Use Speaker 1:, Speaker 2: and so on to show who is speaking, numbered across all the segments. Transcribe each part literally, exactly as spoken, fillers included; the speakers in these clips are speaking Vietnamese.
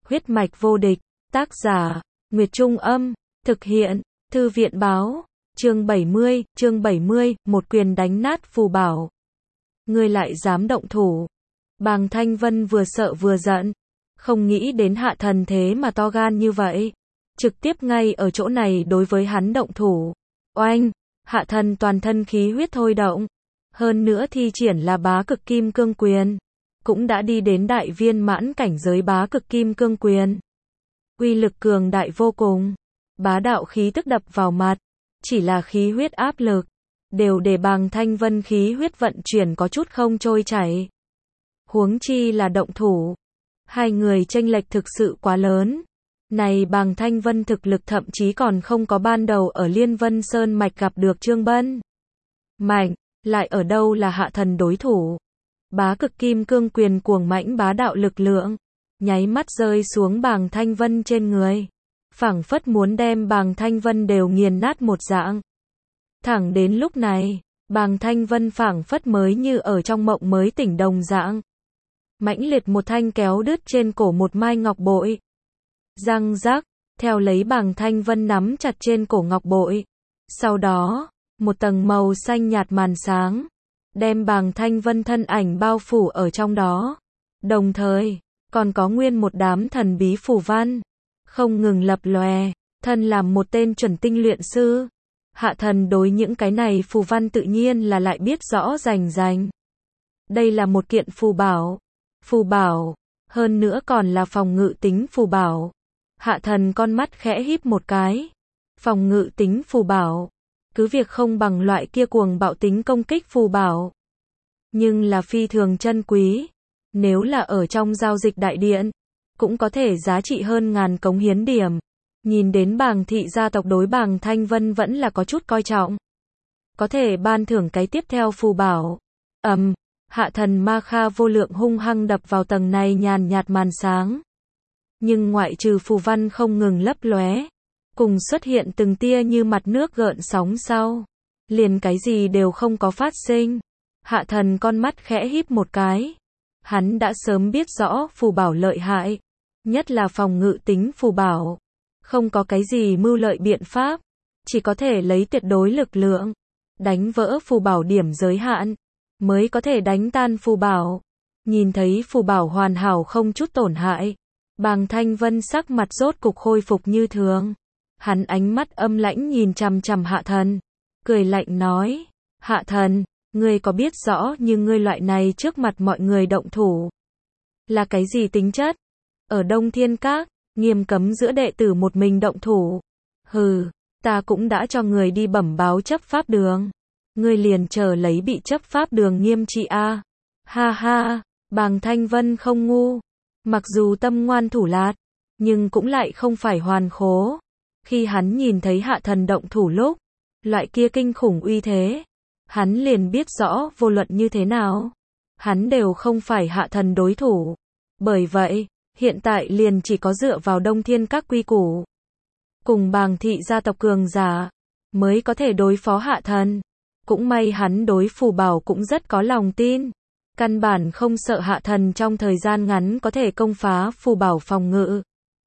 Speaker 1: Huyết mạch vô địch, tác giả, Nguyệt Trung Âm, thực hiện, Thư viện báo, chương bảy mươi, chương bảy mươi, một quyền đánh nát phù bảo. Ngươi lại dám động thủ. Bàng Thanh Vân vừa sợ vừa giận, không nghĩ đến Hạ Thần thế mà to gan như vậy. Trực tiếp ngay ở chỗ này đối với hắn động thủ. Oanh, Hạ Thần toàn thân khí huyết thôi động. Hơn nữa thi triển là bá cực kim cương quyền. Cũng đã đi đến đại viên mãn cảnh giới bá cực kim cương quyền. Uy lực cường đại vô cùng. Bá đạo khí tức đập vào mặt. Chỉ là khí huyết áp lực. Đều để Bàng Thanh Vân khí huyết vận chuyển có chút không trôi chảy. Huống chi là động thủ. Hai người chênh lệch thực sự quá lớn. Này Bàng Thanh Vân thực lực thậm chí còn không có ban đầu ở Liên Vân Sơn Mạch gặp được Trương Bân. Mạnh, lại ở đâu là Hạ Thần đối thủ. Bá cực kim cương quyền cuồng mãnh bá đạo lực lượng. Nháy mắt rơi xuống Bàng Thanh Vân trên người. Phảng phất muốn đem Bàng Thanh Vân đều nghiền nát một dạng. Thẳng đến lúc này, Bàng Thanh Vân phảng phất mới như ở trong mộng mới tỉnh đồng dạng. Mãnh liệt một thanh kéo đứt trên cổ một mai ngọc bội. Răng rắc, theo lấy Bàng Thanh Vân nắm chặt trên cổ ngọc bội. Sau đó, một tầng màu xanh nhạt màn sáng, đem Bàng Thanh Vân thân ảnh bao phủ ở trong đó. Đồng thời, còn có nguyên một đám thần bí phù văn, không ngừng lập lòe, thân làm một tên chuẩn tinh luyện sư. Hạ Thần đối những cái này phù văn tự nhiên là lại biết rõ rành rành. Đây là một kiện phù bảo. Phù bảo, hơn nữa còn là phòng ngự tính phù bảo. Hạ Thần con mắt khẽ híp một cái. Phòng ngự tính phù bảo, cứ việc không bằng loại kia cuồng bạo tính công kích phù bảo, nhưng là phi thường chân quý. Nếu là ở trong giao dịch đại điện, cũng có thể giá trị hơn ngàn cống hiến điểm. Nhìn đến Bàng thị gia tộc đối Bàng Thanh Vân vẫn là có chút coi trọng. Có thể ban thưởng cái tiếp theo phù bảo. Ầm, um, Hạ Thần ma kha vô lượng hung hăng đập vào tầng này nhàn nhạt màn sáng. Nhưng ngoại trừ phù văn không ngừng lấp lóe, cùng xuất hiện từng tia như mặt nước gợn sóng sau, liền cái gì đều không có phát sinh. Hạ Thần con mắt khẽ híp một cái. Hắn đã sớm biết rõ phù bảo lợi hại, nhất là phòng ngự tính phù bảo. Không có cái gì mưu lợi biện pháp, chỉ có thể lấy tuyệt đối lực lượng, đánh vỡ phù bảo điểm giới hạn, mới có thể đánh tan phù bảo. Nhìn thấy phù bảo hoàn hảo không chút tổn hại, Bàng Thanh Vân sắc mặt rốt cục khôi phục như thường. Hắn ánh mắt âm lãnh nhìn chằm chằm Hạ Thần, cười lạnh nói, Hạ Thần, ngươi có biết rõ nhưng ngươi loại này trước mặt mọi người động thủ là cái gì tính chất? Ở Đông Thiên Các, nghiêm cấm giữa đệ tử một mình động thủ. Hừ, ta cũng đã cho người đi bẩm báo chấp pháp đường. Ngươi liền chờ lấy bị chấp pháp đường nghiêm trị a. À. Ha ha, Bàng Thanh Vân không ngu. Mặc dù tâm ngoan thủ lạt, nhưng cũng lại không phải hoàn khố. Khi hắn nhìn thấy Hạ Thần động thủ lúc, loại kia kinh khủng uy thế, hắn liền biết rõ vô luận như thế nào, hắn đều không phải Hạ Thần đối thủ. Bởi vậy, hiện tại liền chỉ có dựa vào Đông Thiên Các quy củ, cùng Bàng thị gia tộc cường giả, mới có thể đối phó Hạ Thần. Cũng may hắn đối phù bảo cũng rất có lòng tin. Căn bản không sợ Hạ Thần trong thời gian ngắn có thể công phá phù bảo phòng ngự.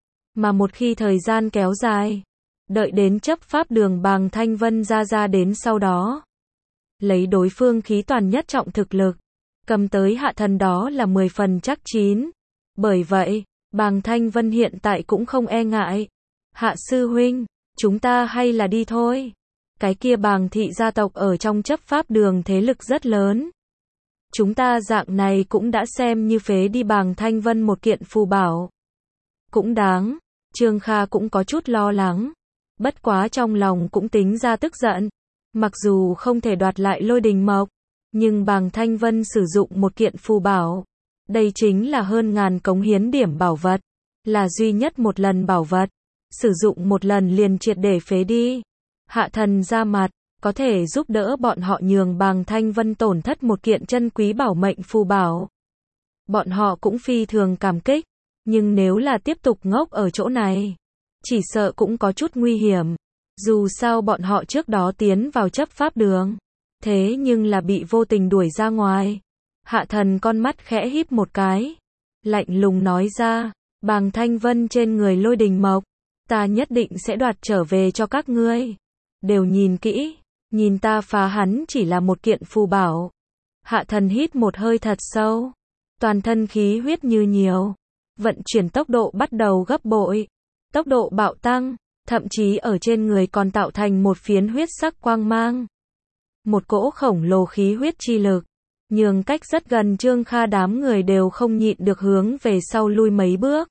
Speaker 1: Mà một khi thời gian kéo dài, đợi đến chấp pháp đường Bàng Thanh Vân ra ra đến sau đó, lấy đối phương khí toàn nhất trọng thực lực, cầm tới Hạ Thần đó là mười phần chắc chín. Bởi vậy, Bàng Thanh Vân hiện tại cũng không e ngại. Hạ sư huynh, chúng ta hay là đi thôi. Cái kia Bàng thị gia tộc ở trong chấp pháp đường thế lực rất lớn. Chúng ta dạng này cũng đã xem như phế đi Bàng Thanh Vân một kiện phù bảo. Cũng đáng, Trương Kha cũng có chút lo lắng. Bất quá trong lòng cũng tính ra tức giận. Mặc dù không thể đoạt lại Lôi Đình Mộc, nhưng Bàng Thanh Vân sử dụng một kiện phù bảo. Đây chính là hơn ngàn cống hiến điểm bảo vật. Là duy nhất một lần bảo vật. Sử dụng một lần liền triệt để phế đi. Hạ Thần ra mặt, có thể giúp đỡ bọn họ nhường Bàng Thanh Vân tổn thất một kiện chân quý bảo mệnh phù bảo. Bọn họ cũng phi thường cảm kích, nhưng nếu là tiếp tục ngốc ở chỗ này, chỉ sợ cũng có chút nguy hiểm. Dù sao bọn họ trước đó tiến vào chấp pháp đường, thế nhưng là bị vô tình đuổi ra ngoài. Hạ Thần con mắt khẽ híp một cái, lạnh lùng nói ra, Bàng Thanh Vân trên người lôi đình mộc, ta nhất định sẽ đoạt trở về cho các ngươi. Đều nhìn kỹ, nhìn ta phá hắn chỉ là một kiện phù bảo. Hạ thần hít một hơi thật sâu, toàn thân khí huyết như nhiều, vận chuyển tốc độ bắt đầu gấp bội, tốc độ bạo tăng, thậm chí ở trên người còn tạo thành một phiến huyết sắc quang mang. Một cỗ khổng lồ khí huyết chi lực, nhường cách rất gần Trương Kha đám người đều không nhịn được hướng về sau lui mấy bước,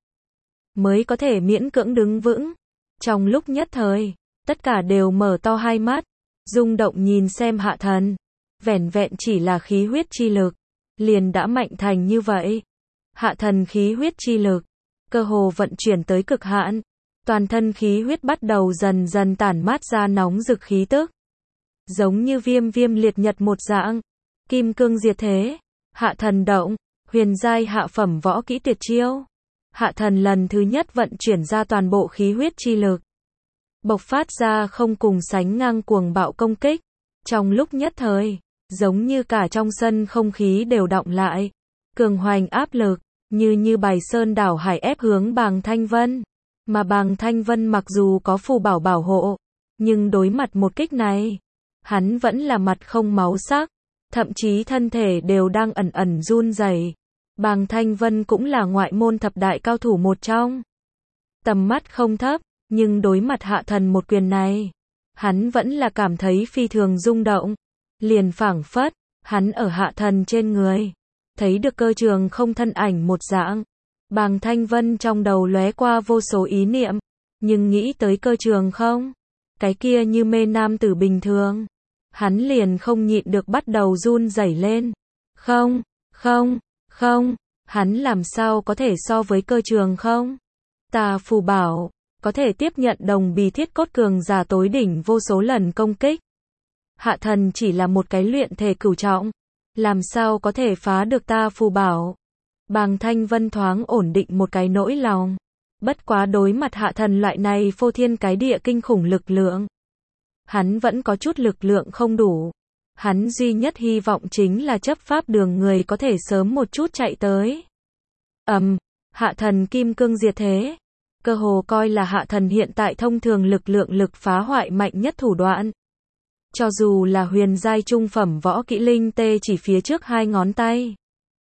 Speaker 1: mới có thể miễn cưỡng đứng vững. Trong lúc nhất thời, tất cả đều mở to hai mắt, rung động nhìn xem hạ thần. Vẻn vẹn chỉ là khí huyết chi lực, liền đã mạnh thành như vậy. Hạ thần khí huyết chi lực, cơ hồ vận chuyển tới cực hạn, toàn thân khí huyết bắt đầu dần dần tản mát ra nóng rực khí tức. Giống như viêm viêm liệt nhật một dạng, kim cương diệt thế, hạ thần động, huyền giai hạ phẩm võ kỹ tuyệt chiêu. Hạ thần lần thứ nhất vận chuyển ra toàn bộ khí huyết chi lực, bộc phát ra không cùng sánh ngang cuồng bạo công kích. Trong lúc nhất thời, giống như cả trong sân không khí đều đọng lại, cường hoành áp lực, như như bài sơn đảo hải ép hướng Bàng Thanh Vân. Mà Bàng Thanh Vân mặc dù có phù bảo bảo hộ, nhưng đối mặt một kích này, hắn vẫn là mặt không máu sắc, thậm chí thân thể đều đang ẩn ẩn run rẩy. Bàng Thanh Vân cũng là ngoại môn thập đại cao thủ một trong, tầm mắt không thấp, nhưng đối mặt hạ thần một quyền này, hắn vẫn là cảm thấy phi thường rung động. Liền phảng phất, hắn ở hạ thần trên người, thấy được cơ trường không thân ảnh một dạng. Bàng Thanh Vân trong đầu lóe qua vô số ý niệm, nhưng nghĩ tới cơ trường không, cái kia như mê nam tử bình thường, hắn liền không nhịn được bắt đầu run rẩy lên. Không, không, không, hắn làm sao có thể so với cơ trường không? Ta phù bảo, có thể tiếp nhận đồng bì thiết cốt cường giả tối đỉnh vô số lần công kích. Hạ thần chỉ là một cái luyện thể cửu trọng, làm sao có thể phá được ta phù bảo? Bàng Thanh Vân thoáng ổn định một cái nỗi lòng. Bất quá đối mặt hạ thần loại này phô thiên cái địa kinh khủng lực lượng, hắn vẫn có chút lực lượng không đủ. Hắn duy nhất hy vọng chính là chấp pháp đường người có thể sớm một chút chạy tới. Ầm, um, hạ thần kim cương diệt thế, cơ hồ coi là hạ thần hiện tại thông thường lực lượng lực phá hoại mạnh nhất thủ đoạn. Cho dù là huyền giai trung phẩm võ kỹ linh tê chỉ phía trước hai ngón tay,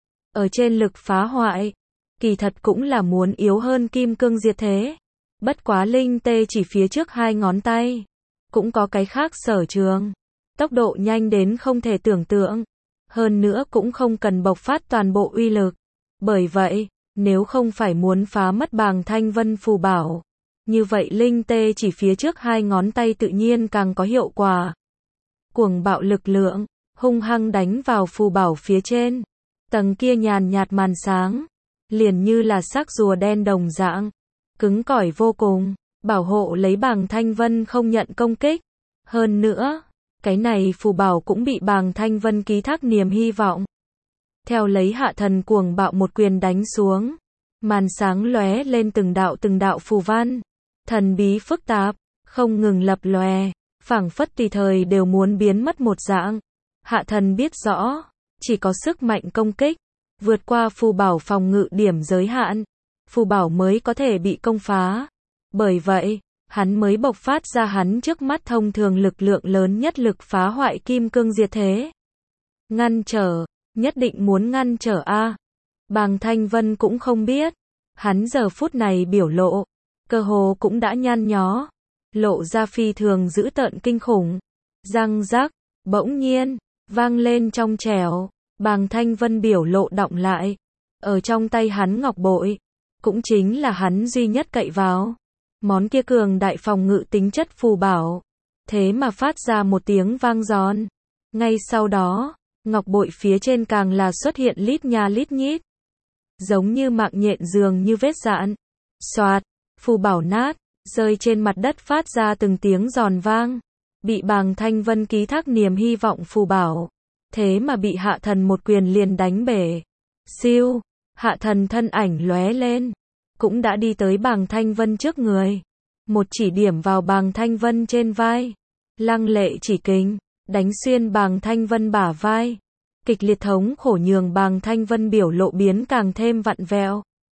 Speaker 1: ở trên lực phá hoại, kỳ thật cũng là muốn yếu hơn kim cương diệt thế. Bất quá linh tê chỉ phía trước hai ngón tay, cũng có cái khác sở trường, tốc độ nhanh đến không thể tưởng tượng, hơn nữa cũng không cần bộc phát toàn bộ uy lực. Bởi vậy, nếu không phải muốn phá mất Bàng Thanh Vân phù bảo, như vậy linh tê chỉ phía trước hai ngón tay tự nhiên càng có hiệu quả. Cuồng bạo lực lượng, hung hăng đánh vào phù bảo phía trên. Tầng kia nhàn nhạt màn sáng, liền như là xác rùa đen đồng dạng, cứng cỏi vô cùng, bảo hộ lấy Bàng Thanh Vân không nhận công kích. Hơn nữa, cái này phù bảo cũng bị Bàng Thanh Vân ký thác niềm hy vọng. Theo lấy hạ thần cuồng bạo một quyền đánh xuống, màn sáng lóe lên từng đạo từng đạo phù văn, thần bí phức tạp, không ngừng lập lòe, phảng phất tùy thời đều muốn biến mất một dạng. Hạ thần biết rõ, chỉ có sức mạnh công kích, vượt qua phù bảo phòng ngự điểm giới hạn, phù bảo mới có thể bị công phá. Bởi vậy, hắn mới bộc phát ra hắn trước mắt thông thường lực lượng lớn nhất lực phá hoại kim cương diệt thế. Ngăn trở, nhất định muốn ngăn trở a. Bàng Thanh Vân cũng không biết, hắn giờ phút này biểu lộ, cơ hồ cũng đã nhăn nhó, lộ ra phi thường dữ tợn kinh khủng. Răng rắc, bỗng nhiên, vang lên trong trẻo, Bàng Thanh Vân biểu lộ đọng lại. Ở trong tay hắn ngọc bội, cũng chính là hắn duy nhất cậy vào, món kia cường đại phòng ngự tính chất phù bảo, thế mà phát ra một tiếng vang giòn. Ngay sau đó, ngọc bội phía trên càng là xuất hiện lít nha lít nhít, giống như mạng nhện dường như vết dạn. Xoạt, phù bảo nát, rơi trên mặt đất phát ra từng tiếng giòn vang. Bị Bàng Thanh Vân ký thác niềm hy vọng phù bảo, thế mà bị hạ thần một quyền liền đánh bể. Siêu, hạ thần thân ảnh lóe lên, cũng đã đi tới Bàng Thanh Vân trước người, một chỉ điểm vào Bàng Thanh Vân trên vai, lăng lệ chỉ kình, đánh xuyên Bàng Thanh Vân bả vai. Kịch liệt thống khổ nhường Bàng Thanh Vân biểu lộ biến càng thêm vặn vẹo.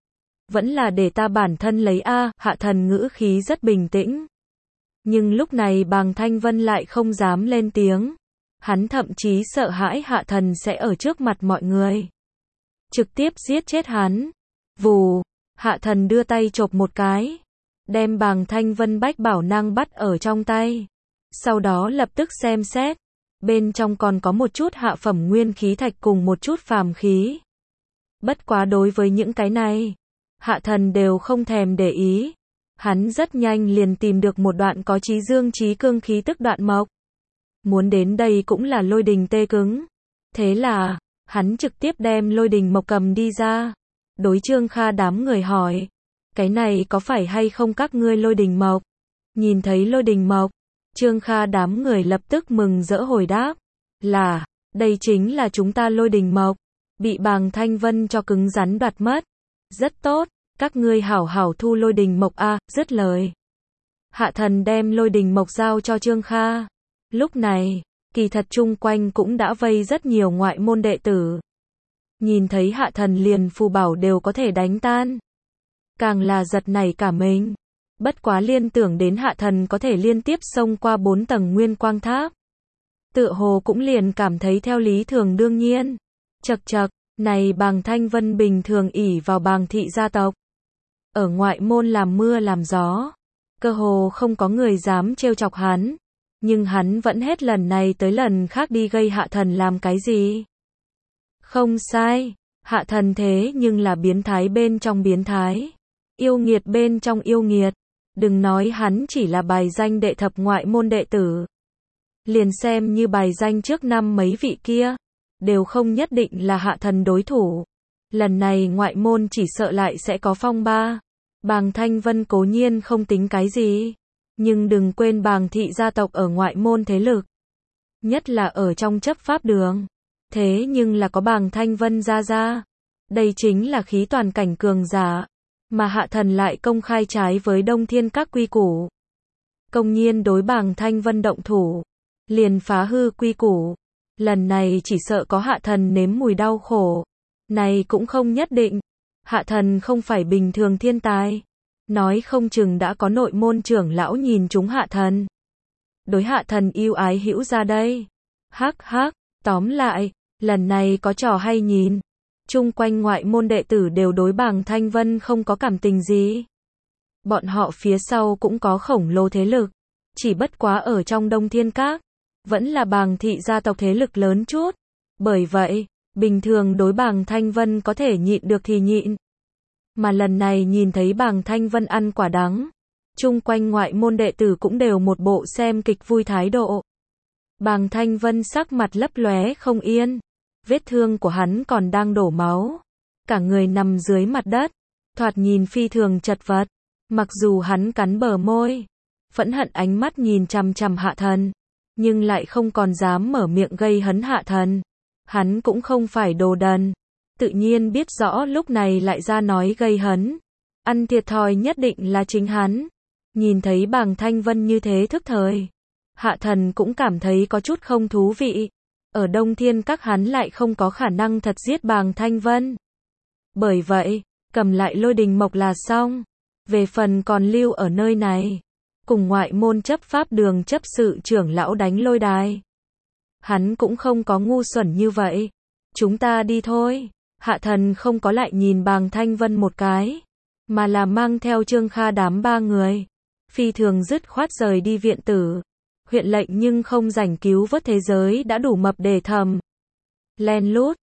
Speaker 1: Vẫn là để ta bản thân lấy a, Hạ Thần ngữ khí rất bình tĩnh. Nhưng lúc này Bàng Thanh Vân lại không dám lên tiếng. Hắn thậm chí sợ hãi Hạ Thần sẽ ở trước mặt mọi người trực tiếp giết chết hắn. Vù, Hạ Thần đưa tay chộp một cái, đem Bàng Thanh Vân bách bảo năng bắt ở trong tay. Sau đó lập tức xem xét, bên trong còn có một chút hạ phẩm nguyên khí thạch cùng một chút phàm khí. Bất quá đối với những cái này, Hạ Thần đều không thèm để ý. Hắn rất nhanh liền tìm được một đoạn có chí dương chí cương khí tức đoạn mộc. Muốn đến đây cũng là lôi đình tê cứng. Thế là, hắn trực tiếp đem lôi đình mộc cầm đi ra. Đối Trương Kha đám người hỏi, cái này có phải hay không các ngươi lôi đình mộc? Nhìn thấy lôi đình mộc, Trương Kha đám người lập tức mừng rỡ hồi đáp, là, đây chính là chúng ta lôi đình mộc, bị Bàng Thanh Vân cho cứng rắn đoạt mất. Rất tốt, các ngươi hảo hảo thu lôi đình mộc a, dứt lời. Hạ Thần đem lôi đình mộc giao cho Trương Kha. Lúc này, kỳ thật chung quanh cũng đã vây rất nhiều ngoại môn đệ tử. Nhìn thấy Hạ Thần liền phù bảo đều có thể đánh tan. Càng là giật nảy cả mình. Bất quá liên tưởng đến Hạ Thần có thể liên tiếp xông qua bốn tầng nguyên quang tháp. Tựa hồ cũng liền cảm thấy theo lý thường đương nhiên. Chậc chậc, này Bàng Thanh Vân bình thường ỷ vào Bàng thị gia tộc. Ở ngoại môn làm mưa làm gió. Cơ hồ không có người dám trêu chọc hắn. Nhưng hắn vẫn hết lần này tới lần khác đi gây Hạ Thần làm cái gì? Không sai, Hạ Thần thế nhưng là biến thái bên trong biến thái. Yêu nghiệt bên trong yêu nghiệt. Đừng nói hắn chỉ là bài danh đệ thập ngoại môn đệ tử. Liền xem như bài danh trước năm mấy vị kia, đều không nhất định là Hạ Thần đối thủ. Lần này ngoại môn chỉ sợ lại sẽ có phong ba. Bàng Thanh Vân cố nhiên không tính cái gì. Nhưng đừng quên Bàng thị gia tộc ở ngoại môn thế lực. Nhất là ở trong chấp pháp đường. Thế nhưng là có Bàng Thanh Vân ra ra. Đây chính là khí toàn cảnh cường giả. Mà Hạ Thần lại công khai trái với Đông Thiên các quy củ. Công nhiên đối Bàng Thanh Vân động thủ. Liền phá hư quy củ. Lần này chỉ sợ có Hạ Thần nếm mùi đau khổ. Này cũng không nhất định. Hạ Thần không phải bình thường thiên tài. Nói không chừng đã có nội môn trưởng lão nhìn chúng Hạ Thần. Đối Hạ Thần yêu ái hữu ra đây. Hắc hắc, tóm lại, lần này có trò hay nhìn. Chung quanh ngoại môn đệ tử đều đối Bàng Thanh Vân không có cảm tình gì. Bọn họ phía sau cũng có khổng lồ thế lực. Chỉ bất quá ở trong Đông Thiên Các, vẫn là Bàng thị gia tộc thế lực lớn chút. Bởi vậy, bình thường đối Bàng Thanh Vân có thể nhịn được thì nhịn. Mà lần này nhìn thấy Bàng Thanh Vân ăn quả đắng. Chung quanh ngoại môn đệ tử cũng đều một bộ xem kịch vui thái độ. Bàng Thanh Vân sắc mặt lấp lóe không yên. Vết thương của hắn còn đang đổ máu. Cả người nằm dưới mặt đất. Thoạt nhìn phi thường chật vật. Mặc dù hắn cắn bờ môi. Phẫn hận ánh mắt nhìn chằm chằm Hạ Thần. Nhưng lại không còn dám mở miệng gây hấn Hạ Thần. Hắn cũng không phải đồ đần. Tự nhiên biết rõ lúc này lại ra nói gây hấn. Ăn thiệt thòi nhất định là chính hắn. Nhìn thấy Bàng Thanh Vân như thế thức thời. Hạ Thần cũng cảm thấy có chút không thú vị. Ở Đông Thiên các hắn lại không có khả năng thật giết Bàng Thanh Vân. Bởi vậy, cầm lại lôi đình mộc là xong. Về phần còn lưu ở nơi này. Cùng ngoại môn chấp pháp đường chấp sự trưởng lão đánh lôi đài. Hắn cũng không có ngu xuẩn như vậy. Chúng ta đi thôi. Hạ Thần không có lại nhìn Bàng Thanh Vân một cái. Mà là mang theo Trương Kha đám ba người. Phi thường dứt khoát rời đi viện tử. Huyện lệnh nhưng không rảnh cứu vớt thế giới đã đủ mập để thầm. Len lút.